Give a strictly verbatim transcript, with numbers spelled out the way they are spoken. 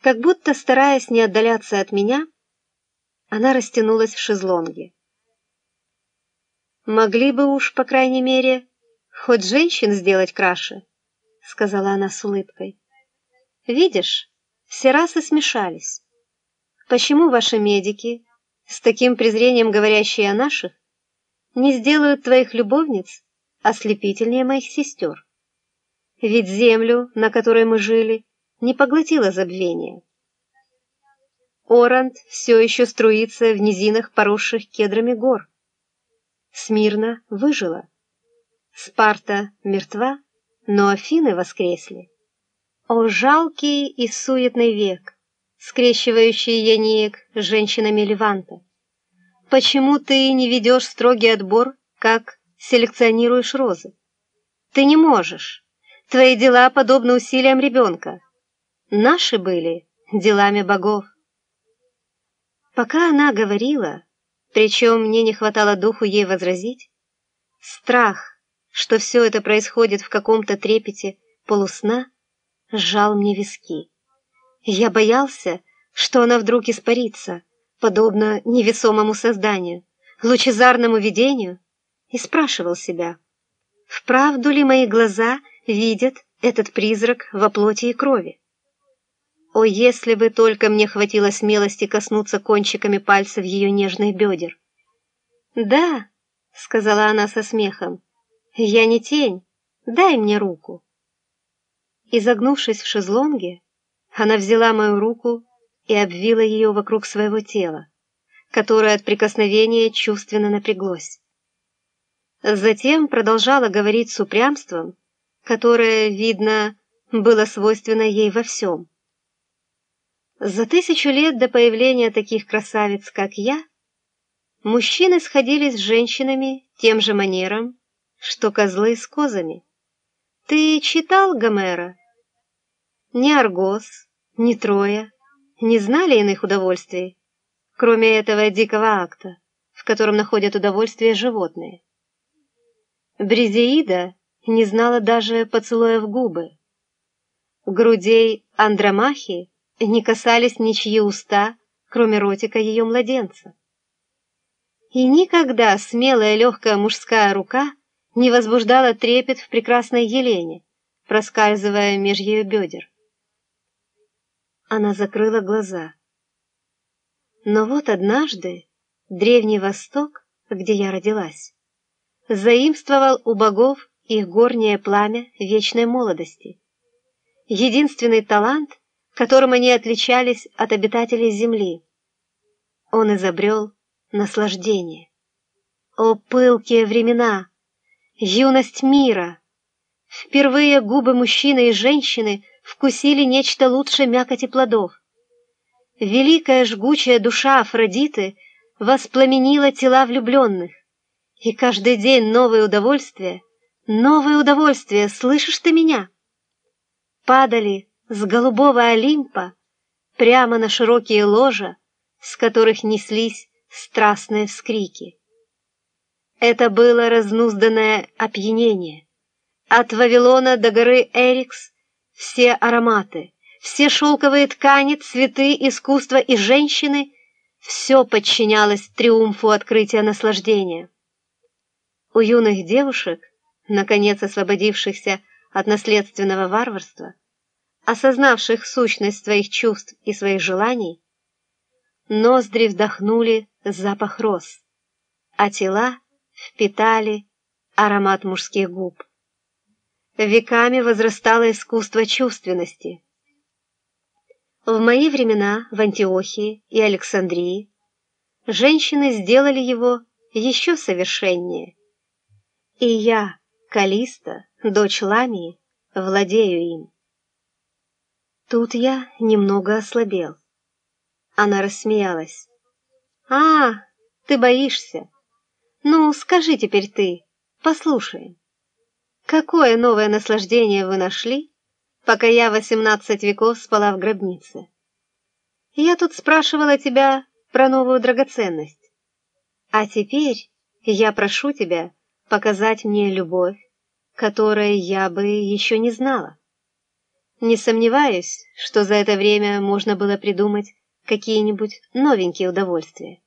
Как будто, стараясь не отдаляться от меня, она растянулась в шезлонге. «Могли бы уж, по крайней мере, хоть женщин сделать краше», — сказала она с улыбкой. «Видишь, все расы смешались. Почему ваши медики, с таким презрением говорящие о наших, не сделают твоих любовниц ослепительнее моих сестер? Ведь землю, на которой мы жили, не поглотило забвение. Орант все еще струится в низинах, поросших кедрами гор. Смирна выжила. Спарта мертва, но Афины воскресли. О, жалкий и суетный век, скрещивающий Яниек с женщинами Леванта! Почему ты не ведешь строгий отбор, как селекционируешь розы? Ты не можешь. Твои дела подобны усилиям ребенка. Наши были делами богов. Пока она говорила, причем мне не хватало духу ей возразить, страх, что все это происходит в каком-то трепете полусна, сжал мне виски. Я боялся, что она вдруг испарится, подобно невесомому созданию, лучезарному видению, и спрашивал себя, вправду ли мои глаза видят этот призрак во плоти и крови? О, если бы только мне хватило смелости коснуться кончиками пальцев ее нежных бедер! «Да», — сказала она со смехом, — «я не тень, дай мне руку». Изогнувшись в шезлонге, она взяла мою руку и обвила ее вокруг своего тела, которое от прикосновения чувственно напряглось. Затем продолжала говорить с упрямством, которое, видно, было свойственно ей во всем. За тысячу лет до появления таких красавиц, как я, мужчины сходились с женщинами тем же манером, что козлы с козами. Ты читал Гомера? Ни Аргос, ни Троя не знали иных удовольствий, кроме этого дикого акта, в котором находят удовольствие животные. Бризеида не знала даже поцелуя в губы. Грудей Андромахи не касались ничьи уста, кроме ротика ее младенца. И никогда смелая легкая мужская рука не возбуждала трепет в прекрасной Елене, проскальзывая меж ее бедер. Она закрыла глаза. Но вот однажды Древний Восток, где я родилась, заимствовал у богов их горнее пламя вечной молодости, единственный талант, которым они отличались от обитателей земли. Он изобрел наслаждение. О, пылкие времена! Юность мира! Впервые губы мужчины и женщины вкусили нечто лучше мякоти плодов. Великая жгучая душа Афродиты воспламенила тела влюбленных. И каждый день новые удовольствия, новые удовольствия, слышишь ты меня? Падали с голубого Олимпа прямо на широкие ложа, с которых неслись страстные вскрики. Это было разнузданное опьянение. От Вавилона до горы Эрикс все ароматы, все шелковые ткани, цветы, искусство и женщины — все подчинялось триумфу открытия наслаждения. У юных девушек, наконец освободившихся от наследственного варварства, осознавших сущность своих чувств и своих желаний, ноздри вдохнули запах роз, а тела впитали аромат мужских губ. Веками возрастало искусство чувственности. В мои времена в Антиохии и Александрии женщины сделали его еще совершеннее. И я, Калиста, дочь Ламии, владею им. Тут я немного ослабел. Она рассмеялась. «А, ты боишься? Ну, скажи теперь ты, послушаем. Какое новое наслаждение вы нашли, пока я восемнадцать веков спала в гробнице? Я тут спрашивала тебя про новую драгоценность. А теперь я прошу тебя показать мне любовь, которой я бы еще не знала. Не сомневаюсь, что за это время можно было придумать какие-нибудь новенькие удовольствия.